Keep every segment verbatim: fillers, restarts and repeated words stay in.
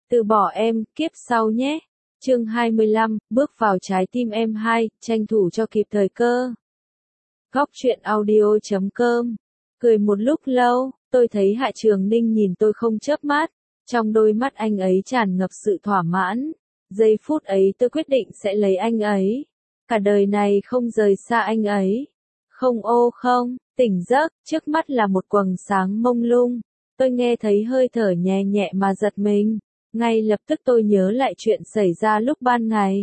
Từ bỏ em, kiếp sau nhé. Chương hai mươi lăm, bước vào trái tim em hai, tranh thủ cho kịp thời cơ. Góc truyện audio chấm com. Cười một lúc lâu, tôi thấy Hạ Trường Ninh nhìn tôi không chớp mắt, trong đôi mắt anh ấy tràn ngập sự thỏa mãn. Giây phút ấy tôi quyết định sẽ lấy anh ấy. Cả đời này không rời xa anh ấy. Không ô không, tỉnh giấc, trước mắt là một quầng sáng mông lung. Tôi nghe thấy hơi thở nhẹ nhẹ mà giật mình. Ngay lập tức tôi nhớ lại chuyện xảy ra lúc ban ngày.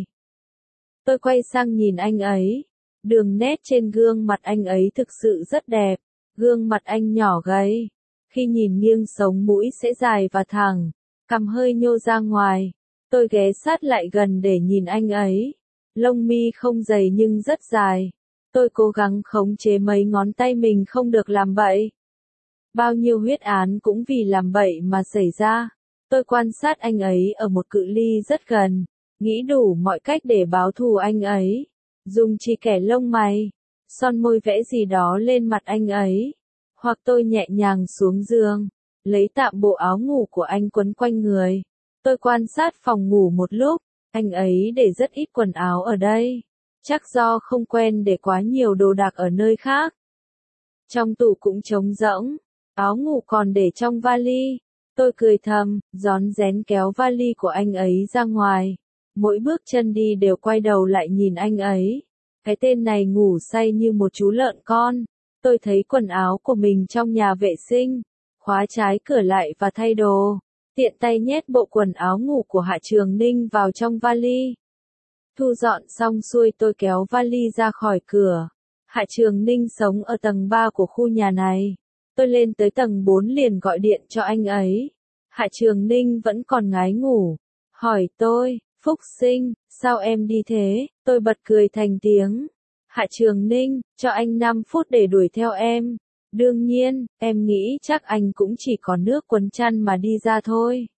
Tôi quay sang nhìn anh ấy. Đường nét trên gương mặt anh ấy thực sự rất đẹp. Gương mặt anh nhỏ gầy. Khi nhìn nghiêng sống mũi sẽ dài và thẳng. Cằm hơi nhô ra ngoài. Tôi ghé sát lại gần để nhìn anh ấy. Lông mi không dày nhưng rất dài. Tôi cố gắng khống chế mấy ngón tay mình không được làm bậy. Bao nhiêu huyết án cũng vì làm bậy mà xảy ra. Tôi quan sát anh ấy ở một cự ly rất gần, nghĩ đủ mọi cách để báo thù anh ấy. Dùng chỉ kẻ lông mày, son môi vẽ gì đó lên mặt anh ấy. Hoặc tôi nhẹ nhàng xuống giường, lấy tạm bộ áo ngủ của anh quấn quanh người. Tôi quan sát phòng ngủ một lúc, anh ấy để rất ít quần áo ở đây. Chắc do không quen để quá nhiều đồ đạc ở nơi khác. Trong tủ cũng trống rỗng, áo ngủ còn để trong vali. Tôi cười thầm, rón rén kéo vali của anh ấy ra ngoài. Mỗi bước chân đi đều quay đầu lại nhìn anh ấy. Cái tên này ngủ say như một chú lợn con. Tôi thấy quần áo của mình trong nhà vệ sinh. Khóa trái cửa lại và thay đồ. Tiện tay nhét bộ quần áo ngủ của Hạ Trường Ninh vào trong vali. Thu dọn xong xuôi tôi kéo vali ra khỏi cửa. Hạ Trường Ninh sống ở tầng ba của khu nhà này. Tôi lên tới tầng bốn liền gọi điện cho anh ấy. Hạ Trường Ninh vẫn còn ngái ngủ. Hỏi tôi, Phúc Sinh, sao em đi thế? Tôi bật cười thành tiếng. Hạ Trường Ninh, cho anh năm phút để đuổi theo em. Đương nhiên, em nghĩ chắc anh cũng chỉ có nước quấn chăn mà đi ra thôi.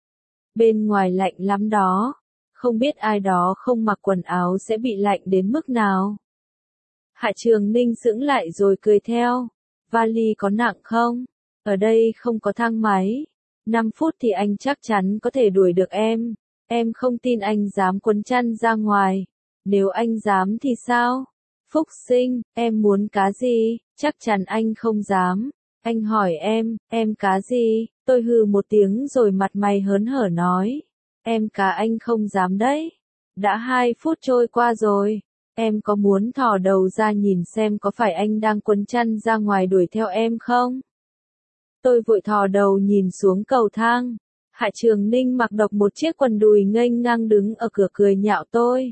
Bên ngoài lạnh lắm đó. Không biết ai đó không mặc quần áo sẽ bị lạnh đến mức nào. Hạ Trường Ninh sững lại rồi cười theo. Vali có nặng không? Ở đây không có thang máy. năm phút thì anh chắc chắn có thể đuổi được em. Em không tin anh dám quấn chăn ra ngoài. Nếu anh dám thì sao? Phúc Sinh, em muốn cá gì? Chắc chắn anh không dám. Anh hỏi em, em cá gì? Tôi hừ một tiếng rồi mặt mày hớn hở nói. Em cá anh không dám đấy. Đã hai phút trôi qua rồi. Em có muốn thò đầu ra nhìn xem có phải anh đang quấn chăn ra ngoài đuổi theo em không? Tôi vội thò đầu nhìn xuống cầu thang. Hạ Trường Ninh mặc độc một chiếc quần đùi nghênh ngang đứng ở cửa cười nhạo tôi.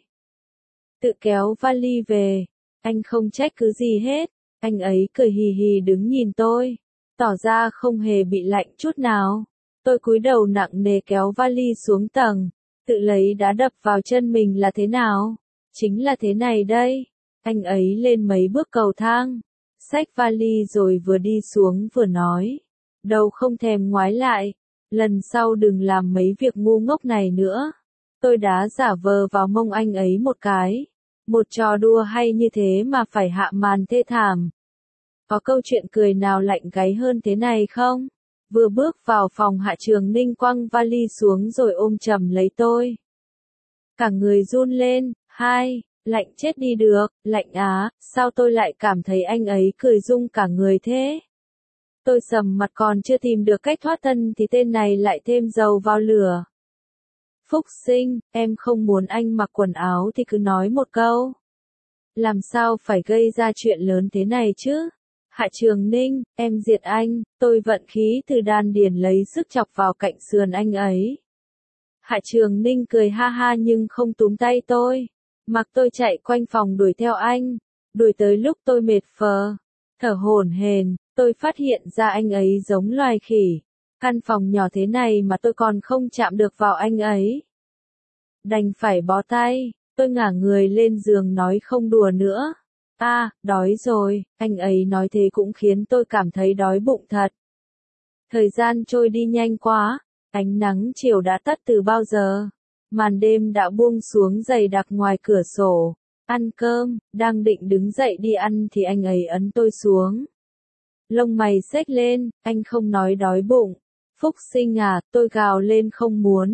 Tự kéo vali về. Anh không trách cứ gì hết. Anh ấy cười hì hì đứng nhìn tôi. Tỏ ra không hề bị lạnh chút nào. Tôi cúi đầu nặng nề kéo vali xuống tầng. Tự lấy đá đập vào chân mình là thế nào? Chính là thế này đây. Anh ấy lên mấy bước cầu thang. Xách vali rồi vừa đi xuống vừa nói. Đầu không thèm ngoái lại. Lần sau đừng làm mấy việc ngu ngốc này nữa. Tôi đá giả vờ vào mông anh ấy một cái. Một trò đùa hay như thế mà phải hạ màn thê thảm. Có câu chuyện cười nào lạnh gáy hơn thế này không? Vừa bước vào phòng Hạ Trường Ninh quăng vali xuống rồi ôm chầm lấy tôi. Cả người run lên, hai, lạnh chết đi được, lạnh á, sao tôi lại cảm thấy anh ấy cười rung cả người thế? Tôi sầm mặt còn chưa tìm được cách thoát thân thì tên này lại thêm dầu vào lửa. Phúc Sinh, em không muốn anh mặc quần áo thì cứ nói một câu. Làm sao phải gây ra chuyện lớn thế này chứ? Hạ Trường Ninh, em diệt anh, tôi vận khí từ đan điền lấy sức chọc vào cạnh sườn anh ấy. Hạ Trường Ninh cười ha ha nhưng không túm tay tôi. Mặc tôi chạy quanh phòng đuổi theo anh. Đuổi tới lúc tôi mệt phờ. Thở hổn hển, tôi phát hiện ra anh ấy giống loài khỉ. Căn phòng nhỏ thế này mà tôi còn không chạm được vào anh ấy. Đành phải bó tay, tôi ngả người lên giường nói không đùa nữa. À, đói rồi, anh ấy nói thế cũng khiến tôi cảm thấy đói bụng thật. Thời gian trôi đi nhanh quá, ánh nắng chiều đã tắt từ bao giờ. Màn đêm đã buông xuống dày đặc ngoài cửa sổ. Ăn cơm, đang định đứng dậy đi ăn thì anh ấy ấn tôi xuống. Lông mày xếch lên, anh không nói đói bụng. Phúc Sinh à, tôi gào lên không muốn,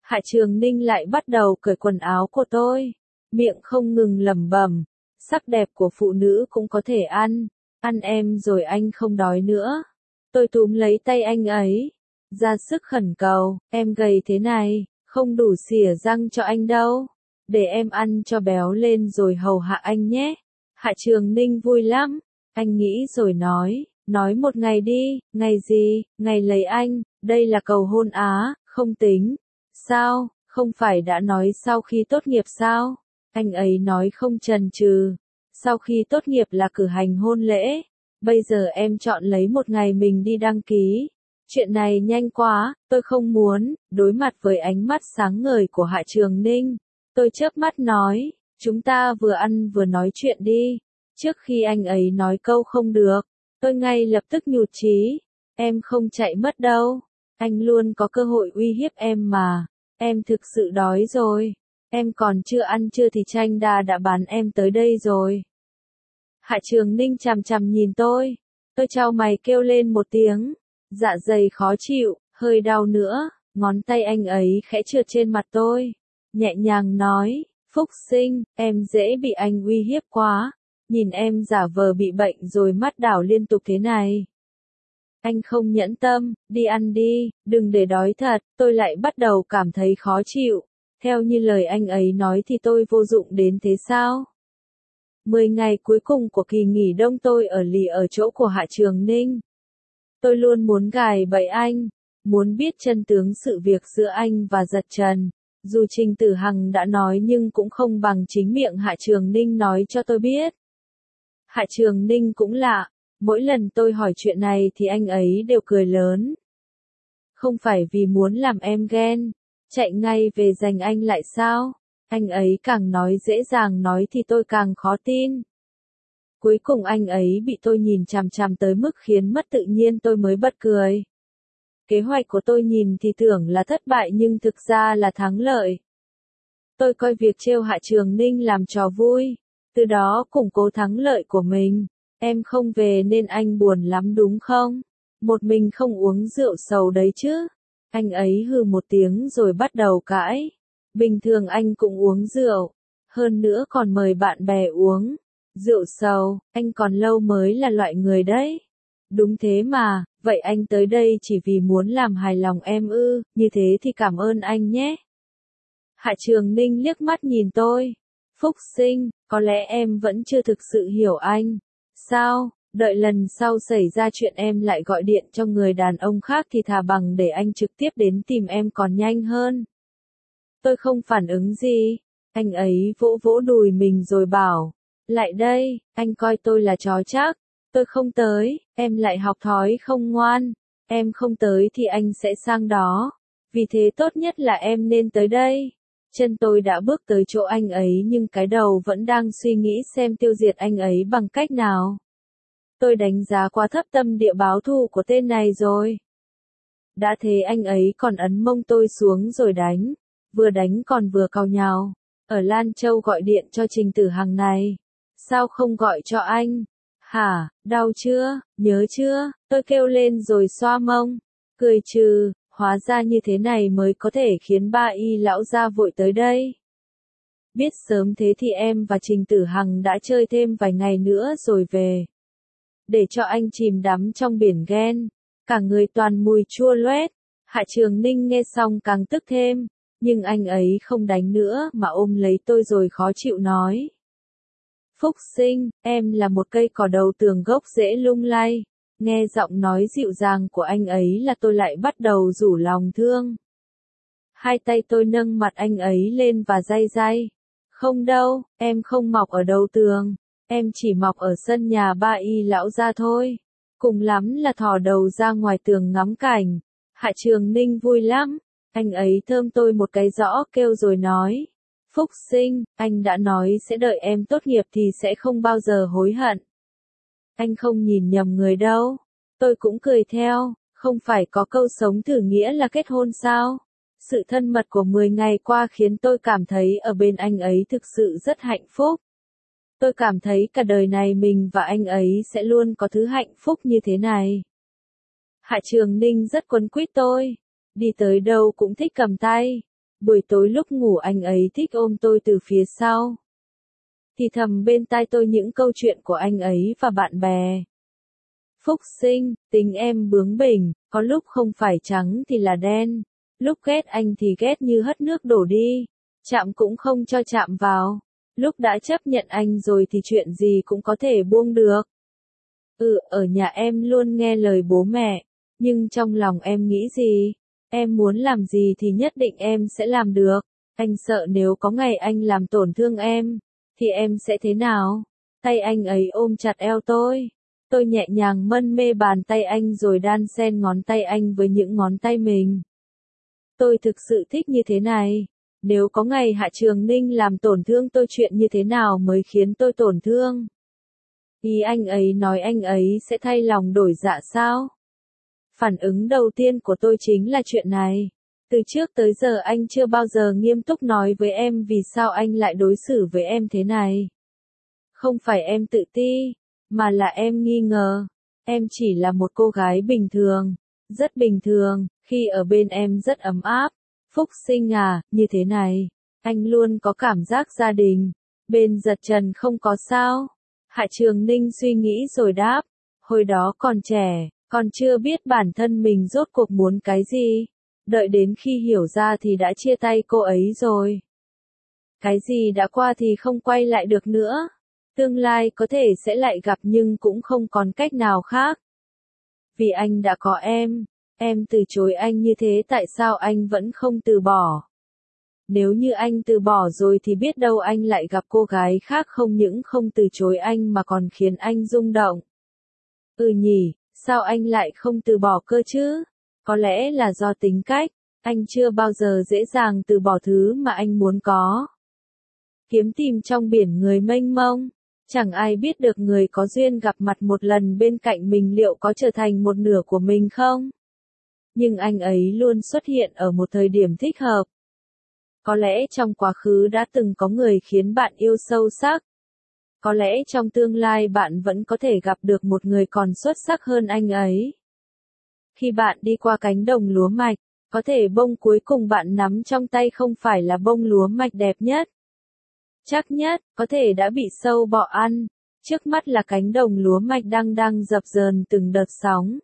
Hạ Trường Ninh lại bắt đầu cởi quần áo của tôi, miệng không ngừng lẩm bẩm, sắc đẹp của phụ nữ cũng có thể ăn, ăn em rồi anh không đói nữa. Tôi túm lấy tay anh ấy, ra sức khẩn cầu, em gầy thế này, không đủ xỉa răng cho anh đâu, để em ăn cho béo lên rồi hầu hạ anh nhé. Hạ Trường Ninh vui lắm, anh nghĩ rồi nói, nói một ngày đi, ngày gì, ngày lấy anh, đây là cầu hôn á, không tính. Sao, không phải đã nói sau khi tốt nghiệp sao? Anh ấy nói không chần chừ. Sau khi tốt nghiệp là cử hành hôn lễ. Bây giờ em chọn lấy một ngày mình đi đăng ký. Chuyện này nhanh quá, tôi không muốn. Đối mặt với ánh mắt sáng ngời của Hạ Trường Ninh, tôi chớp mắt nói, chúng ta vừa ăn vừa nói chuyện đi. Trước khi anh ấy nói câu không được, tôi ngay lập tức nhụt chí. Em không chạy mất đâu. Anh luôn có cơ hội uy hiếp em mà. Em thực sự đói rồi. Em còn chưa ăn chưa thì Tranh Đa đã bán em tới đây rồi. Hạ Trường Ninh chằm chằm nhìn tôi. Tôi chau mày kêu lên một tiếng. Dạ dày khó chịu, hơi đau nữa. Ngón tay anh ấy khẽ trượt trên mặt tôi. Nhẹ nhàng nói, Phúc Sinh, em dễ bị anh uy hiếp quá. Nhìn em giả vờ bị bệnh rồi mắt đảo liên tục thế này. Anh không nhẫn tâm, đi ăn đi, đừng để đói thật, tôi lại bắt đầu cảm thấy khó chịu. Theo như lời anh ấy nói thì tôi vô dụng đến thế sao? Mười ngày cuối cùng của kỳ nghỉ đông tôi ở lì ở chỗ của Hạ Trường Ninh. Tôi luôn muốn gài bẫy anh, muốn biết chân tướng sự việc giữa anh và Giật Trần. Dù Trình Tử Hằng đã nói nhưng cũng không bằng chính miệng Hạ Trường Ninh nói cho tôi biết. Hạ Trường Ninh cũng lạ. Mỗi lần tôi hỏi chuyện này thì anh ấy đều cười lớn. Không phải vì muốn làm em ghen, chạy ngay về giành anh lại sao? Anh ấy càng nói dễ dàng nói thì tôi càng khó tin. Cuối cùng anh ấy bị tôi nhìn chằm chằm tới mức khiến mất tự nhiên tôi mới bật cười. Kế hoạch của tôi nhìn thì tưởng là thất bại nhưng thực ra là thắng lợi. Tôi coi việc trêu Hạ Trường Ninh làm trò vui, từ đó củng cố thắng lợi của mình. Em không về nên anh buồn lắm đúng không? Một mình không uống rượu sầu đấy chứ? Anh ấy hừ một tiếng rồi bắt đầu cãi. Bình thường anh cũng uống rượu. Hơn nữa còn mời bạn bè uống. Rượu sầu, anh còn lâu mới là loại người đấy. Đúng thế mà, vậy anh tới đây chỉ vì muốn làm hài lòng em ư, như thế thì cảm ơn anh nhé. Hạ Trường Ninh liếc mắt nhìn tôi. Phúc Sinh, có lẽ em vẫn chưa thực sự hiểu anh. Sao, đợi lần sau xảy ra chuyện em lại gọi điện cho người đàn ông khác thì thà bằng để anh trực tiếp đến tìm em còn nhanh hơn. Tôi không phản ứng gì, anh ấy vỗ vỗ đùi mình rồi bảo, lại đây, anh coi tôi là chó chắc, tôi không tới, em lại học thói không ngoan, em không tới thì anh sẽ sang đó, vì thế tốt nhất là em nên tới đây. Chân tôi đã bước tới chỗ anh ấy nhưng cái đầu vẫn đang suy nghĩ xem tiêu diệt anh ấy bằng cách nào. Tôi đánh giá quá thấp tâm địa báo thù của tên này rồi. Đã thế anh ấy còn ấn mông tôi xuống rồi đánh, vừa đánh còn vừa càu nhàu. Ở Lan Châu gọi điện cho Trình Tử Hằng này. Sao không gọi cho anh? Hả, đau chưa, nhớ chưa? Tôi kêu lên rồi xoa mông. Cười trừ. Hóa ra như thế này mới có thể khiến ba y lão gia vội tới đây. Biết sớm thế thì em và Trình Tử Hằng đã chơi thêm vài ngày nữa rồi về. Để cho anh chìm đắm trong biển ghen. Cả người toàn mùi chua loét. Hạ Trường Ninh nghe xong càng tức thêm. Nhưng anh ấy không đánh nữa mà ôm lấy tôi rồi khó chịu nói. Phúc Sinh, em là một cây cỏ đầu tường gốc rễ lung lay. Nghe giọng nói dịu dàng của anh ấy là tôi lại bắt đầu rủ lòng thương. Hai tay tôi nâng mặt anh ấy lên và day day. Không đâu, em không mọc ở đầu tường. Em chỉ mọc ở sân nhà ba y lão gia thôi. Cùng lắm là thò đầu ra ngoài tường ngắm cảnh. Hạ Trường Ninh vui lắm. Anh ấy thơm tôi một cái rõ kêu rồi nói. Phúc Sinh, anh đã nói sẽ đợi em tốt nghiệp thì sẽ không bao giờ hối hận. Anh không nhìn nhầm người đâu. Tôi cũng cười theo, không phải có câu sống thử nghĩa là kết hôn sao? Sự thân mật của mười ngày qua khiến tôi cảm thấy ở bên anh ấy thực sự rất hạnh phúc. Tôi cảm thấy cả đời này mình và anh ấy sẽ luôn có thứ hạnh phúc như thế này. Hạ Trường Ninh rất quấn quýt tôi. Đi tới đâu cũng thích cầm tay. Buổi tối lúc ngủ anh ấy thích ôm tôi từ phía sau. Thì thầm bên tai tôi những câu chuyện của anh ấy và bạn bè. Phúc Sinh, tính em bướng bỉnh, có lúc không phải trắng thì là đen. Lúc ghét anh thì ghét như hất nước đổ đi. Chạm cũng không cho chạm vào. Lúc đã chấp nhận anh rồi thì chuyện gì cũng có thể buông được. Ừ, ở nhà em luôn nghe lời bố mẹ. Nhưng trong lòng em nghĩ gì? Em muốn làm gì thì nhất định em sẽ làm được. Anh sợ nếu có ngày anh làm tổn thương em, thì em sẽ thế nào? Tay anh ấy ôm chặt eo tôi. Tôi nhẹ nhàng mân mê bàn tay anh rồi đan xen ngón tay anh với những ngón tay mình. Tôi thực sự thích như thế này. Nếu có ngày Hạ Trường Ninh làm tổn thương tôi, chuyện như thế nào mới khiến tôi tổn thương? Ý anh ấy nói anh ấy sẽ thay lòng đổi dạ sao? Phản ứng đầu tiên của tôi chính là chuyện này. Từ trước tới giờ anh chưa bao giờ nghiêm túc nói với em vì sao anh lại đối xử với em thế này. Không phải em tự ti, mà là em nghi ngờ. Em chỉ là một cô gái bình thường, rất bình thường, khi ở bên em rất ấm áp. Phúc Sinh à, như thế này, anh luôn có cảm giác gia đình. Bên Giật Trần không có sao? Hạ Trường Ninh suy nghĩ rồi đáp. Hồi đó còn trẻ, còn chưa biết bản thân mình rốt cuộc muốn cái gì. Đợi đến khi hiểu ra thì đã chia tay cô ấy rồi. Cái gì đã qua thì không quay lại được nữa. Tương lai có thể sẽ lại gặp nhưng cũng không còn cách nào khác. Vì anh đã có em, em từ chối anh như thế tại sao anh vẫn không từ bỏ? Nếu như anh từ bỏ rồi thì biết đâu anh lại gặp cô gái khác không những không từ chối anh mà còn khiến anh rung động. Ừ nhỉ, sao anh lại không từ bỏ cơ chứ? Có lẽ là do tính cách, anh chưa bao giờ dễ dàng từ bỏ thứ mà anh muốn có. Kiếm tìm trong biển người mênh mông, chẳng ai biết được người có duyên gặp mặt một lần bên cạnh mình liệu có trở thành một nửa của mình không? Nhưng anh ấy luôn xuất hiện ở một thời điểm thích hợp. Có lẽ trong quá khứ đã từng có người khiến bạn yêu sâu sắc. Có lẽ trong tương lai bạn vẫn có thể gặp được một người còn xuất sắc hơn anh ấy. Khi bạn đi qua cánh đồng lúa mạch, có thể bông cuối cùng bạn nắm trong tay không phải là bông lúa mạch đẹp nhất, chắc nhất, có thể đã bị sâu bọ ăn. Trước mắt là cánh đồng lúa mạch đang đang dập dờn từng đợt sóng.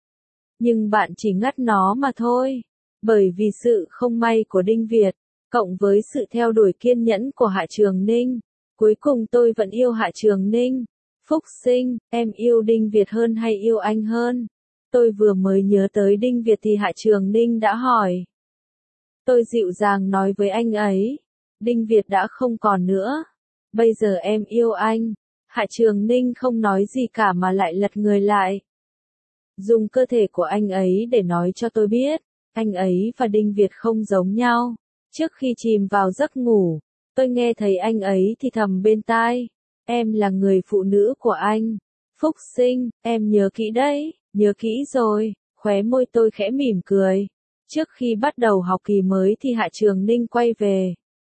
Nhưng bạn chỉ ngắt nó mà thôi. Bởi vì sự không may của Đinh Việt, cộng với sự theo đuổi kiên nhẫn của Hạ Trường Ninh, cuối cùng tôi vẫn yêu Hạ Trường Ninh. Phúc Sinh, em yêu Đinh Việt hơn hay yêu anh hơn? Tôi vừa mới nhớ tới Đinh Việt thì Hạ Trường Ninh đã hỏi. Tôi dịu dàng nói với anh ấy. Đinh Việt đã không còn nữa. Bây giờ em yêu anh. Hạ Trường Ninh không nói gì cả mà lại lật người lại. Dùng cơ thể của anh ấy để nói cho tôi biết, anh ấy và Đinh Việt không giống nhau. Trước khi chìm vào giấc ngủ, tôi nghe thấy anh ấy thì thầm bên tai. Em là người phụ nữ của anh. Phúc Sinh, em nhớ kỹ đấy, nhớ kỹ rồi. Khóe môi tôi khẽ mỉm cười. Trước khi bắt đầu học kỳ mới thì Hạ Trường Ninh quay về.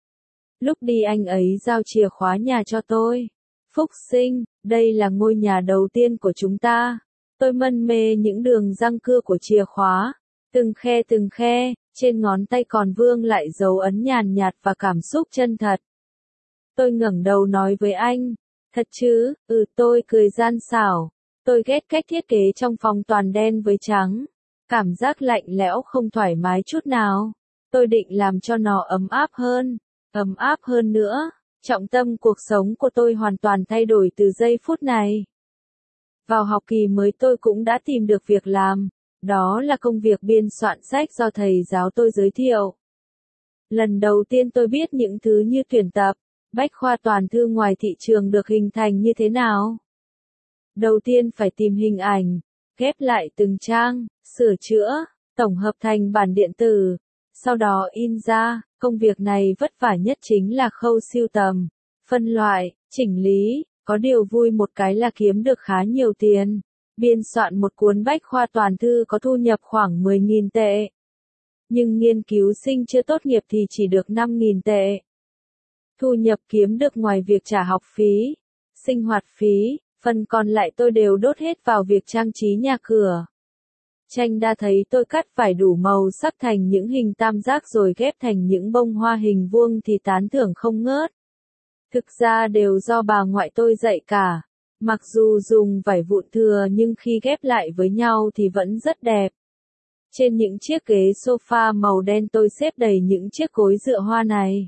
Lúc đi anh ấy giao chìa khóa nhà cho tôi. Phúc Sinh, đây là ngôi nhà đầu tiên của chúng ta. Tôi mân mê những đường răng cưa của chìa khóa. Từng khe từng khe, trên ngón tay còn vương lại dấu ấn nhàn nhạt và cảm xúc chân thật. Tôi ngẩng đầu nói với anh. Thật chứ? Ừ, tôi cười gian xảo. Tôi ghét cách thiết kế trong phòng toàn đen với trắng. Cảm giác lạnh lẽo không thoải mái chút nào. Tôi định làm cho nó ấm áp hơn. Ấm áp hơn nữa. Trọng tâm cuộc sống của tôi hoàn toàn thay đổi từ giây phút này. Vào học kỳ mới tôi cũng đã tìm được việc làm. Đó là công việc biên soạn sách do thầy giáo tôi giới thiệu. Lần đầu tiên tôi biết những thứ như tuyển tập, bách khoa toàn thư ngoài thị trường được hình thành như thế nào. Đầu tiên phải tìm hình ảnh, ghép lại từng trang, sửa chữa, tổng hợp thành bản điện tử, sau đó in ra. Công việc này vất vả nhất chính là khâu sưu tầm, phân loại, chỉnh lý, có điều vui một cái là kiếm được khá nhiều tiền. Biên soạn một cuốn bách khoa toàn thư có thu nhập khoảng mười nghìn tệ. Nhưng nghiên cứu sinh chưa tốt nghiệp thì chỉ được năm nghìn tệ. Thu nhập kiếm được ngoài việc trả học phí, sinh hoạt phí, phần còn lại tôi đều đốt hết vào việc trang trí nhà cửa. Tranh đã thấy tôi cắt vải đủ màu sắc thành những hình tam giác rồi ghép thành những bông hoa hình vuông thì tán thưởng không ngớt. Thực ra đều do bà ngoại tôi dạy cả. Mặc dù dùng vải vụn thừa nhưng khi ghép lại với nhau thì vẫn rất đẹp. Trên những chiếc ghế sofa màu đen tôi xếp đầy những chiếc gối dựa hoa này.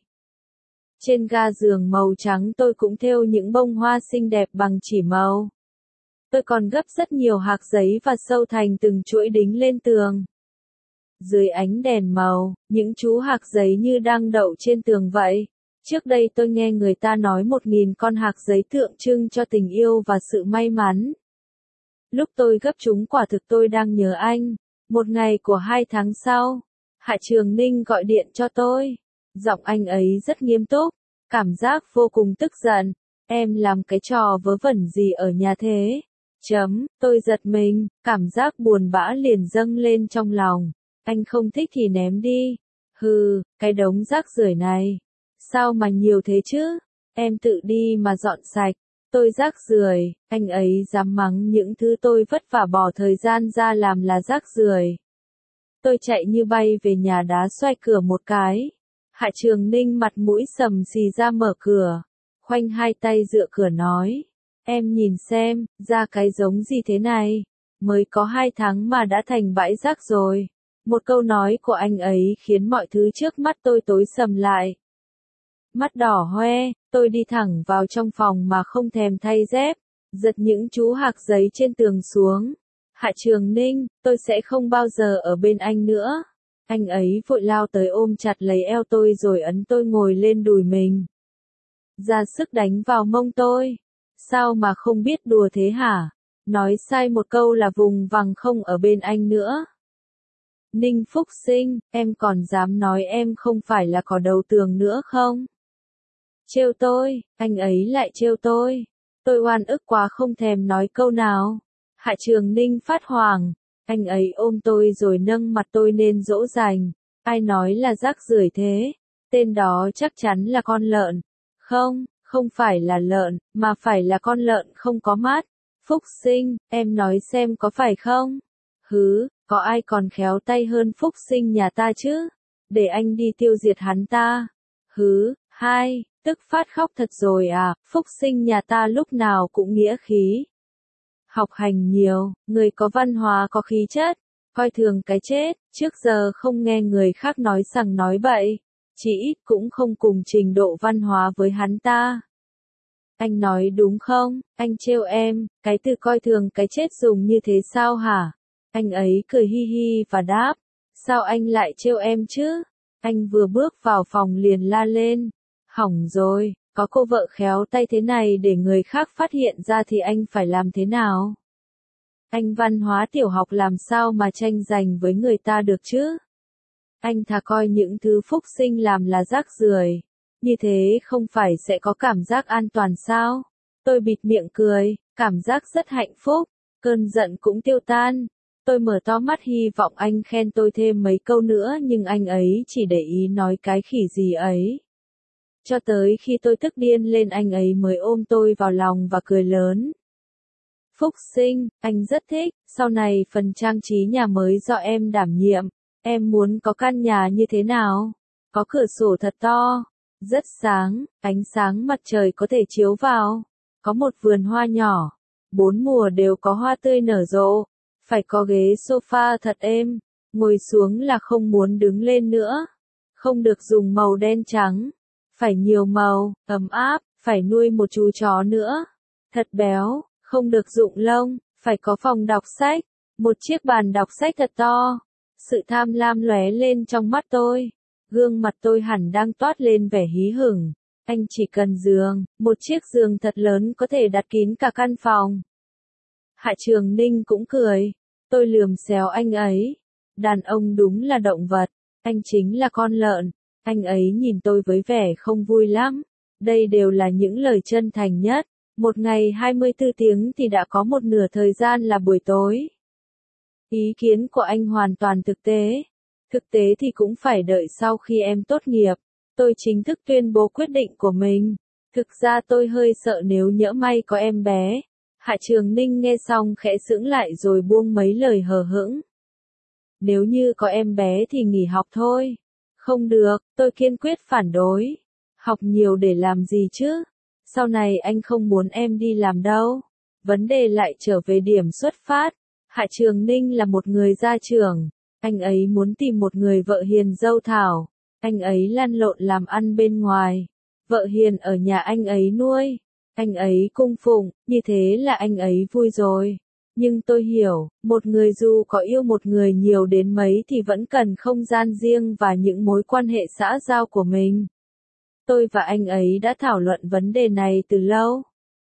Trên ga giường màu trắng tôi cũng thêu những bông hoa xinh đẹp bằng chỉ màu. Tôi còn gấp rất nhiều hạc giấy và sâu thành từng chuỗi đính lên tường. Dưới ánh đèn màu, những chú hạc giấy như đang đậu trên tường vậy. Trước đây tôi nghe người ta nói một nghìn con hạc giấy tượng trưng cho tình yêu và sự may mắn. Lúc tôi gấp chúng quả thực tôi đang nhớ anh. Một ngày của hai tháng sau, Hạ Trường Ninh gọi điện cho tôi. Giọng anh ấy rất nghiêm túc, cảm giác vô cùng tức giận. Em làm cái trò vớ vẩn gì ở nhà thế? Chấm, tôi giật mình, cảm giác buồn bã liền dâng lên trong lòng. Anh không thích thì ném đi. Hừ, cái đống rác rưởi này. Sao mà nhiều thế chứ? Em tự đi mà dọn sạch. Tôi rác rưởi, anh ấy dám mắng những thứ tôi vất vả bỏ thời gian ra làm là rác rưởi. Tôi chạy như bay về nhà đá xoay cửa một cái. Hạ Trường Ninh mặt mũi sầm xì ra mở cửa. Khoanh hai tay dựa cửa nói. Em nhìn xem, ra cái giống gì thế này. Mới có hai tháng mà đã thành bãi rác rồi. Một câu nói của anh ấy khiến mọi thứ trước mắt tôi tối sầm lại. Mắt đỏ hoe, tôi đi thẳng vào trong phòng mà không thèm thay dép, giật những chú hạc giấy trên tường xuống. Hạ Trường Ninh, tôi sẽ không bao giờ ở bên anh nữa. Anh ấy vội lao tới ôm chặt lấy eo tôi rồi ấn tôi ngồi lên đùi mình. Ra sức đánh vào mông tôi. Sao mà không biết đùa thế hả? Nói sai một câu là vùng vằng không ở bên anh nữa. Ninh Phúc Sinh, em còn dám nói em không phải là cỏ đầu tường nữa không? Trêu tôi, anh ấy lại trêu tôi. Tôi oan ức quá không thèm nói câu nào. Hạ Trường Ninh phát hoảng. Anh ấy ôm tôi rồi nâng mặt tôi lên dỗ dành. Ai nói là rác rưởi thế? Tên đó chắc chắn là con lợn. Không, không phải là lợn, mà phải là con lợn không có mắt. Phúc Sinh, em nói xem có phải không? Hứ, có ai còn khéo tay hơn Phúc Sinh nhà ta chứ? Để anh đi tiêu diệt hắn ta. Hứ, hai, tức phát khóc thật rồi à, Phúc Sinh nhà ta lúc nào cũng nghĩa khí. Học hành nhiều, người có văn hóa có khí chất, coi thường cái chết, trước giờ không nghe người khác nói sằng nói bậy, chỉ ít cũng không cùng trình độ văn hóa với hắn ta. Anh nói đúng không, anh trêu em, cái từ coi thường cái chết dùng như thế sao hả? Anh ấy cười hi hi và đáp, sao anh lại trêu em chứ? Anh vừa bước vào phòng liền la lên, hỏng rồi, có cô vợ khéo tay thế này để người khác phát hiện ra thì anh phải làm thế nào? Anh văn hóa tiểu học làm sao mà tranh giành với người ta được chứ? Anh thà coi những thứ Phúc Sinh làm là rác rưởi, như thế không phải sẽ có cảm giác an toàn sao? Tôi bịt miệng cười, cảm giác rất hạnh phúc, cơn giận cũng tiêu tan. Tôi mở to mắt hy vọng anh khen tôi thêm mấy câu nữa nhưng anh ấy chỉ để ý nói cái khỉ gì ấy. Cho tới khi tôi tức điên lên anh ấy mới ôm tôi vào lòng và cười lớn. Phúc Sinh, anh rất thích, sau này phần trang trí nhà mới do em đảm nhiệm. Em muốn có căn nhà như thế nào? Có cửa sổ thật to, rất sáng, ánh sáng mặt trời có thể chiếu vào. Có một vườn hoa nhỏ, bốn mùa đều có hoa tươi nở rộ. Phải có ghế sofa thật êm, ngồi xuống là không muốn đứng lên nữa. Không được dùng màu đen trắng, phải nhiều màu, ấm áp, phải nuôi một chú chó nữa. Thật béo, không được rụng lông, phải có phòng đọc sách, một chiếc bàn đọc sách thật to. Sự tham lam lóe lên trong mắt tôi, gương mặt tôi hẳn đang toát lên vẻ hí hửng. Anh chỉ cần giường, một chiếc giường thật lớn có thể đặt kín cả căn phòng. Hạ Trường Ninh cũng cười, tôi lườm xéo anh ấy. Đàn ông đúng là động vật, anh chính là con lợn. Anh ấy nhìn tôi với vẻ không vui lắm. Đây đều là những lời chân thành nhất. Một ngày hai mươi tư tiếng thì đã có một nửa thời gian là buổi tối. Ý kiến của anh hoàn toàn thực tế. Thực tế thì cũng phải đợi sau khi em tốt nghiệp. Tôi chính thức tuyên bố quyết định của mình. Thực ra tôi hơi sợ nếu nhỡ may có em bé. Hạ Trường Ninh nghe xong khẽ sững lại rồi buông mấy lời hờ hững. Nếu như có em bé thì nghỉ học thôi. Không được, tôi kiên quyết phản đối. Học nhiều để làm gì chứ? Sau này anh không muốn em đi làm đâu. Vấn đề lại trở về điểm xuất phát. Hạ Trường Ninh là một người gia trưởng. Anh ấy muốn tìm một người vợ hiền dâu thảo. Anh ấy lăn lộn làm ăn bên ngoài. Vợ hiền ở nhà anh ấy nuôi. Anh ấy cung phụng, như thế là anh ấy vui rồi. Nhưng tôi hiểu, một người dù có yêu một người nhiều đến mấy thì vẫn cần không gian riêng và những mối quan hệ xã giao của mình. Tôi và anh ấy đã thảo luận vấn đề này từ lâu.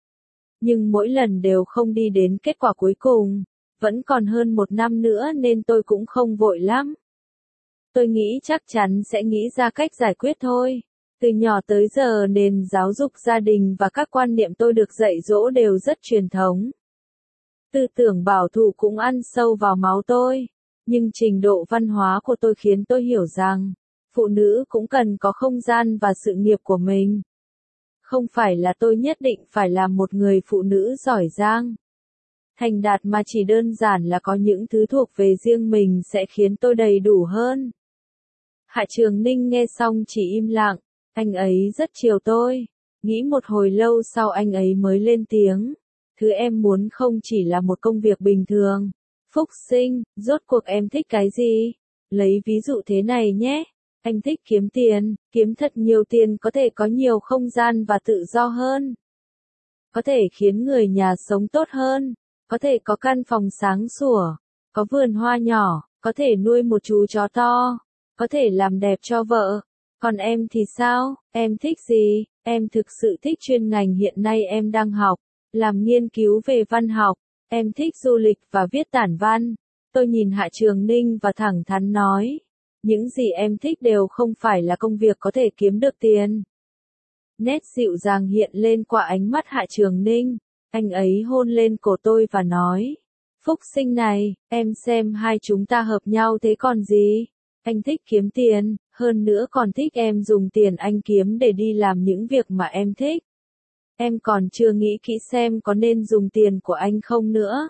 Nhưng mỗi lần đều không đi đến kết quả cuối cùng. Vẫn còn hơn một năm nữa nên tôi cũng không vội lắm. Tôi nghĩ chắc chắn sẽ nghĩ ra cách giải quyết thôi. Từ nhỏ tới giờ nền giáo dục gia đình và các quan niệm tôi được dạy dỗ đều rất truyền thống. Tư tưởng bảo thủ cũng ăn sâu vào máu tôi. Nhưng trình độ văn hóa của tôi khiến tôi hiểu rằng, phụ nữ cũng cần có không gian và sự nghiệp của mình. Không phải là tôi nhất định phải là một người phụ nữ giỏi giang, thành đạt mà chỉ đơn giản là có những thứ thuộc về riêng mình sẽ khiến tôi đầy đủ hơn. Hạ Trường Ninh nghe xong chỉ im lặng, anh ấy rất chiều tôi. Nghĩ một hồi lâu sau anh ấy mới lên tiếng. Thứ em muốn không chỉ là một công việc bình thường. Phúc Sinh, rốt cuộc em thích cái gì? Lấy ví dụ thế này nhé. Anh thích kiếm tiền, kiếm thật nhiều tiền có thể có nhiều không gian và tự do hơn. Có thể khiến người nhà sống tốt hơn. Có thể có căn phòng sáng sủa. Có vườn hoa nhỏ. Có thể nuôi một chú chó to. Có thể làm đẹp cho vợ. Còn em thì sao? Em thích gì? Em thực sự thích chuyên ngành hiện nay em đang học. Làm nghiên cứu về văn học. Em thích du lịch và viết tản văn. Tôi nhìn Hạ Trường Ninh và thẳng thắn nói. Những gì em thích đều không phải là công việc có thể kiếm được tiền. Nét dịu dàng hiện lên qua ánh mắt Hạ Trường Ninh. Anh ấy hôn lên cổ tôi và nói. Phúc Sinh này, em xem hai chúng ta hợp nhau thế còn gì? Anh thích kiếm tiền, hơn nữa còn thích em dùng tiền anh kiếm để đi làm những việc mà em thích. Em còn chưa nghĩ kỹ xem có nên dùng tiền của anh không nữa.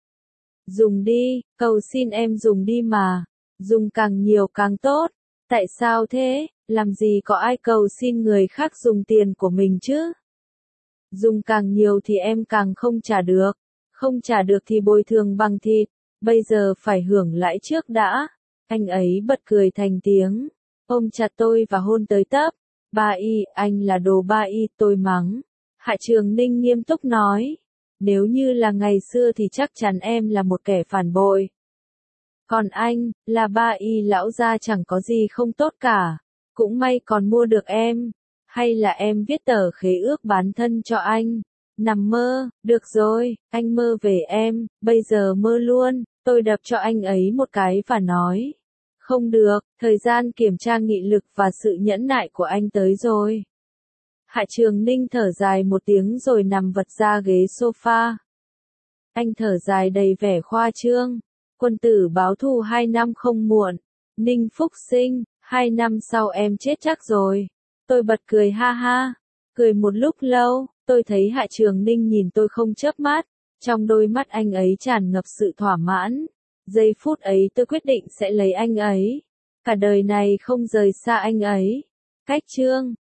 Dùng đi, cầu xin em dùng đi mà. Dùng càng nhiều càng tốt. Tại sao thế? Làm gì có ai cầu xin người khác dùng tiền của mình chứ? Dùng càng nhiều thì em càng không trả được. Không trả được thì bồi thường bằng thịt. Bây giờ phải hưởng lãi trước đã. Anh ấy bật cười thành tiếng. Ôm chặt tôi và hôn tới tấp. Ba y, anh là đồ ba y, tôi mắng. Hạ Trường Ninh nghiêm túc nói. Nếu như là ngày xưa thì chắc chắn em là một kẻ phản bội. Còn anh, là ba y lão gia chẳng có gì không tốt cả. Cũng may còn mua được em. Hay là em viết tờ khế ước bán thân cho anh. Nằm mơ, được rồi, anh mơ về em, bây giờ mơ luôn. Tôi đập cho anh ấy một cái và nói. Không được, thời gian kiểm tra nghị lực và sự nhẫn nại của anh tới rồi. Hạ Trường Ninh thở dài một tiếng rồi nằm vật ra ghế sofa. Anh thở dài đầy vẻ khoa trương. Quân tử báo thù hai năm không muộn. Ninh Phúc Sinh, hai năm sau em chết chắc rồi. Tôi bật cười ha ha. Cười một lúc lâu, tôi thấy Hạ Trường Ninh nhìn tôi không chớp mắt. Trong đôi mắt anh ấy tràn ngập sự thỏa mãn. Giây phút ấy tôi quyết định sẽ lấy anh ấy. Cả đời này không rời xa anh ấy. Cách chương